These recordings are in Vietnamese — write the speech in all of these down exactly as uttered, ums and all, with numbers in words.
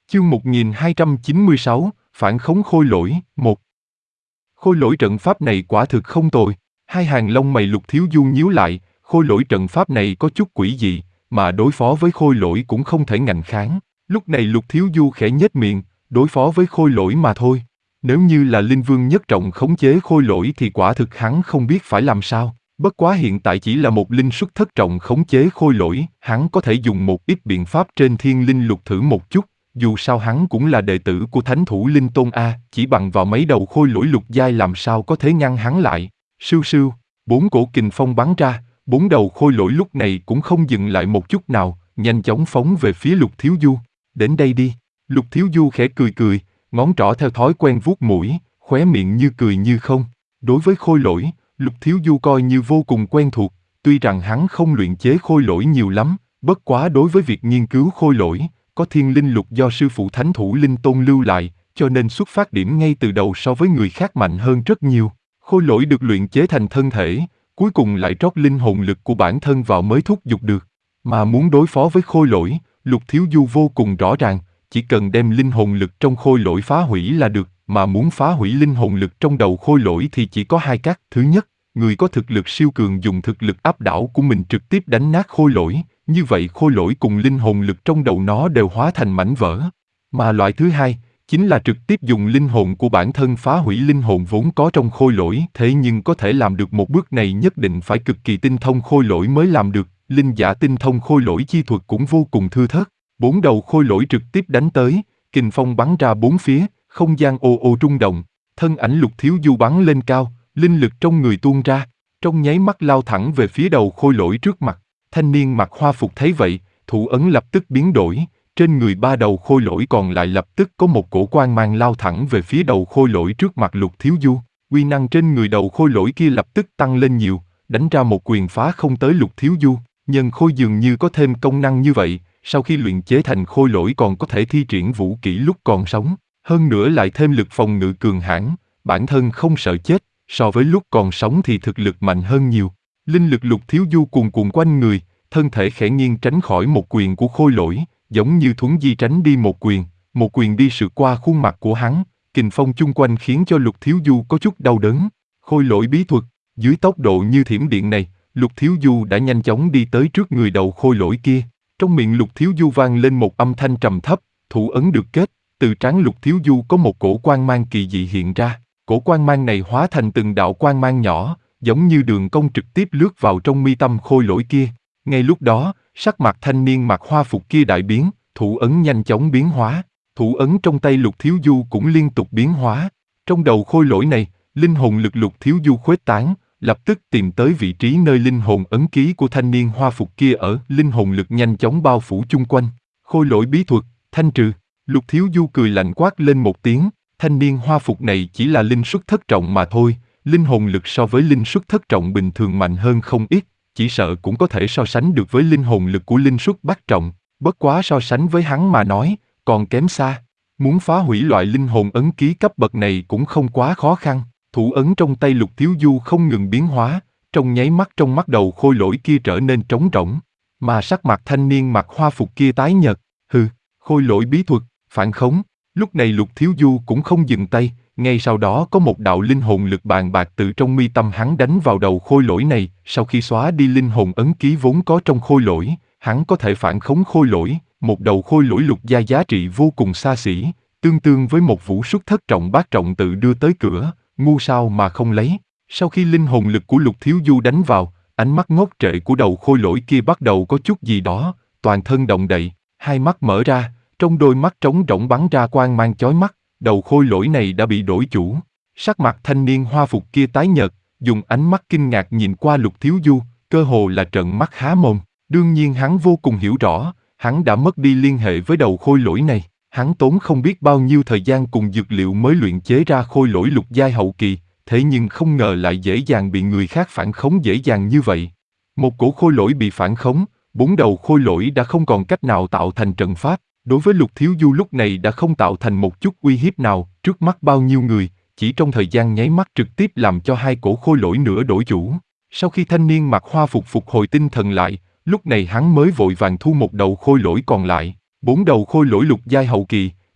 Chương một nghìn hai trăm chín mươi sáu, Phản khống khôi lỗi, một. Khôi lỗi trận pháp này quả thực không tồi. Hai hàng lông mày Lục Thiếu Du nhíu lại, khôi lỗi trận pháp này có chút quỷ dị, mà đối phó với khôi lỗi cũng không thể ngạnh kháng. Lúc này Lục Thiếu Du khẽ nhếch miệng, đối phó với khôi lỗi mà thôi. Nếu như là Linh Vương nhất trọng khống chế khôi lỗi thì quả thực hắn không biết phải làm sao. Bất quá hiện tại chỉ là một linh xuất thất trọng khống chế khôi lỗi, hắn có thể dùng một ít biện pháp trên thiên linh lục thử một chút. Dù sao hắn cũng là đệ tử của Thánh Thủ Linh Tôn A, chỉ bằng vào mấy đầu khôi lỗi lục giai làm sao có thể ngăn hắn lại. Sưu sưu, bốn cổ kình phong bắn ra, bốn đầu khôi lỗi lúc này cũng không dừng lại một chút nào, nhanh chóng phóng về phía Lục Thiếu Du. Đến đây đi. Lục Thiếu Du khẽ cười cười, ngón trỏ theo thói quen vuốt mũi, khóe miệng như cười như không. Đối với khôi lỗi, Lục Thiếu Du coi như vô cùng quen thuộc, tuy rằng hắn không luyện chế khôi lỗi nhiều lắm, bất quá đối với việc nghiên cứu khôi lỗi, có thiên linh lục do sư phụ Thánh Thủ Linh Tôn lưu lại, cho nên xuất phát điểm ngay từ đầu so với người khác mạnh hơn rất nhiều. Khôi lỗi được luyện chế thành thân thể, cuối cùng lại trót linh hồn lực của bản thân vào mới thúc giục được. Mà muốn đối phó với khôi lỗi, Lục Thiếu Du vô cùng rõ ràng, chỉ cần đem linh hồn lực trong khôi lỗi phá hủy là được, mà muốn phá hủy linh hồn lực trong đầu khôi lỗi thì chỉ có hai cách. Thứ nhất, người có thực lực siêu cường dùng thực lực áp đảo của mình trực tiếp đánh nát khôi lỗi, như vậy khôi lỗi cùng linh hồn lực trong đầu nó đều hóa thành mảnh vỡ. Mà loại thứ hai, chính là trực tiếp dùng linh hồn của bản thân phá hủy linh hồn vốn có trong khôi lỗi. Thế nhưng có thể làm được một bước này nhất định phải cực kỳ tinh thông khôi lỗi mới làm được, linh giả tinh thông khôi lỗi chi thuật cũng vô cùng thưa thớt. Bốn đầu khôi lỗi trực tiếp đánh tới, kình phong bắn ra bốn phía, không gian ồ ồ rung động, thân ảnh Lục Thiếu Du bắn lên cao, linh lực trong người tuôn ra, trong nháy mắt lao thẳng về phía đầu khôi lỗi trước mặt. Thanh niên mặc hoa phục thấy vậy, thủ ấn lập tức biến đổi, trên người ba đầu khôi lỗi còn lại lập tức có một cổ quang mang lao thẳng về phía đầu khôi lỗi trước mặt Lục Thiếu Du. Uy năng trên người đầu khôi lỗi kia lập tức tăng lên nhiều, đánh ra một quyền phá không tới Lục Thiếu Du. Nhân khôi dường như có thêm công năng như vậy, sau khi luyện chế thành khôi lỗi còn có thể thi triển vũ kỹ lúc còn sống, hơn nữa lại thêm lực phòng ngự cường hãn, bản thân không sợ chết, so với lúc còn sống thì thực lực mạnh hơn nhiều. Linh lực Lục Thiếu Du cuồn cuộn quanh người, thân thể khẽ nghiêng tránh khỏi một quyền của khôi lỗi, giống như thuấn di tránh đi một quyền, một quyền đi sượt qua khuôn mặt của hắn, kình phong chung quanh khiến cho Lục Thiếu Du có chút đau đớn. Khôi lỗi bí thuật, dưới tốc độ như thiểm điện này, Lục Thiếu Du đã nhanh chóng đi tới trước người đầu khôi lỗi kia. Trong miệng Lục Thiếu Du vang lên một âm thanh trầm thấp, thủ ấn được kết, từ trán Lục Thiếu Du có một cổ quang mang kỳ dị hiện ra, cổ quang mang này hóa thành từng đạo quang mang nhỏ, giống như đường cong trực tiếp lướt vào trong mi tâm khôi lỗi kia. Ngay lúc đó, sắc mặt thanh niên mặc hoa phục kia đại biến, thủ ấn nhanh chóng biến hóa, thủ ấn trong tay Lục Thiếu Du cũng liên tục biến hóa. Trong đầu khôi lỗi này, linh hồn lực Lục Thiếu Du khuếch tán, lập tức tìm tới vị trí nơi linh hồn ấn ký của thanh niên hoa phục kia ở, linh hồn lực nhanh chóng bao phủ chung quanh. Khôi lỗi bí thuật, thanh trừ. Lục Thiếu Du cười lạnh quát lên một tiếng, thanh niên hoa phục này chỉ là linh xuất thất trọng mà thôi, linh hồn lực so với linh xuất thất trọng bình thường mạnh hơn không ít, chỉ sợ cũng có thể so sánh được với linh hồn lực của linh xuất bát trọng, bất quá so sánh với hắn mà nói, còn kém xa. Muốn phá hủy loại linh hồn ấn ký cấp bậc này cũng không quá khó khăn. Thủ ấn trong tay Lục Thiếu Du không ngừng biến hóa, trong nháy mắt trong mắt đầu khôi lỗi kia trở nên trống rỗng, mà sắc mặt thanh niên mặc hoa phục kia tái nhợt. Hừ, khôi lỗi bí thuật, phản khống. Lúc này Lục Thiếu Du cũng không dừng tay, ngay sau đó có một đạo linh hồn lực bàn bạc từ trong mi tâm hắn đánh vào đầu khôi lỗi này. Sau khi xóa đi linh hồn ấn ký vốn có trong khôi lỗi, hắn có thể phản khống khôi lỗi, một đầu khôi lỗi lục gia giá trị vô cùng xa xỉ, tương tương với một vũ xuất thất trọng bát trọng tự đưa tới cửa. Ngu sao mà không lấy. Sau khi linh hồn lực của Lục Thiếu Du đánh vào, ánh mắt ngốc trệ của đầu khôi lỗi kia bắt đầu có chút gì đó, toàn thân động đậy, hai mắt mở ra, trong đôi mắt trống rỗng bắn ra quang mang chói mắt, đầu khôi lỗi này đã bị đổi chủ. Sắc mặt thanh niên hoa phục kia tái nhợt, dùng ánh mắt kinh ngạc nhìn qua Lục Thiếu Du, cơ hồ là trợn mắt há mồm. Đương nhiên hắn vô cùng hiểu rõ, hắn đã mất đi liên hệ với đầu khôi lỗi này. Hắn tốn không biết bao nhiêu thời gian cùng dược liệu mới luyện chế ra khôi lỗi lục giai hậu kỳ, thế nhưng không ngờ lại dễ dàng bị người khác phản khống dễ dàng như vậy. Một cổ khôi lỗi bị phản khống, bốn đầu khôi lỗi đã không còn cách nào tạo thành trận pháp, đối với Lục Thiếu Du lúc này đã không tạo thành một chút uy hiếp nào, trước mắt bao nhiêu người, chỉ trong thời gian nháy mắt trực tiếp làm cho hai cổ khôi lỗi nữa đổi chủ. Sau khi thanh niên mặc hoa phục phục hồi tinh thần lại, lúc này hắn mới vội vàng thu một đầu khôi lỗi còn lại. Bốn đầu khôi lỗi lục giai hậu kỳ,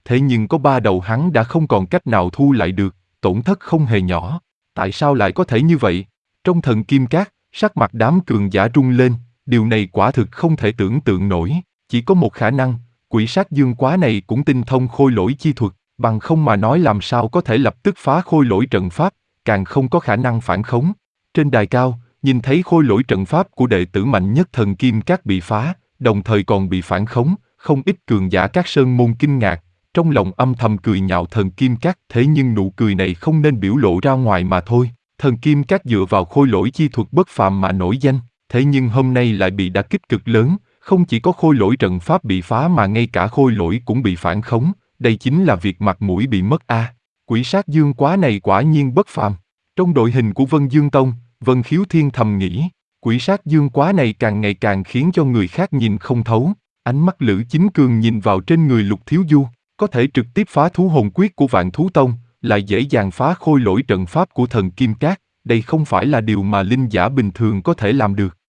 thế nhưng có ba đầu hắn đã không còn cách nào thu lại được, tổn thất không hề nhỏ. Tại sao lại có thể như vậy? Trong thần kim cát, sắc mặt đám cường giả rung lên, điều này quả thực không thể tưởng tượng nổi. Chỉ có một khả năng, quỷ sát dương quá này cũng tinh thông khôi lỗi chi thuật, bằng không mà nói làm sao có thể lập tức phá khôi lỗi trận pháp, càng không có khả năng phản khống. Trên đài cao, nhìn thấy khôi lỗi trận pháp của đệ tử mạnh nhất thần kim cát bị phá, đồng thời còn bị phản khống, không ít cường giả các sơn môn kinh ngạc, trong lòng âm thầm cười nhạo thần kim cát, thế nhưng nụ cười này không nên biểu lộ ra ngoài mà thôi. Thần kim cát dựa vào khôi lỗi chi thuật bất phàm mà nổi danh, thế nhưng hôm nay lại bị đả kích cực lớn, không chỉ có khôi lỗi trận pháp bị phá mà ngay cả khôi lỗi cũng bị phản khống, đây chính là việc mặt mũi bị mất a. À. Quỷ sát dương quá này quả nhiên bất phàm. Trong đội hình của Vân Dương Tông, Vân Khiếu Thiên thầm nghĩ, quỷ sát dương quá này càng ngày càng khiến cho người khác nhìn không thấu. Ánh mắt Lữ Chính Cường nhìn vào trên người Lục Thiếu Du, có thể trực tiếp phá thú hồn quyết của Vạn Thú Tông, lại dễ dàng phá khôi lỗi trận pháp của thần Kim Cát, đây không phải là điều mà linh giả bình thường có thể làm được.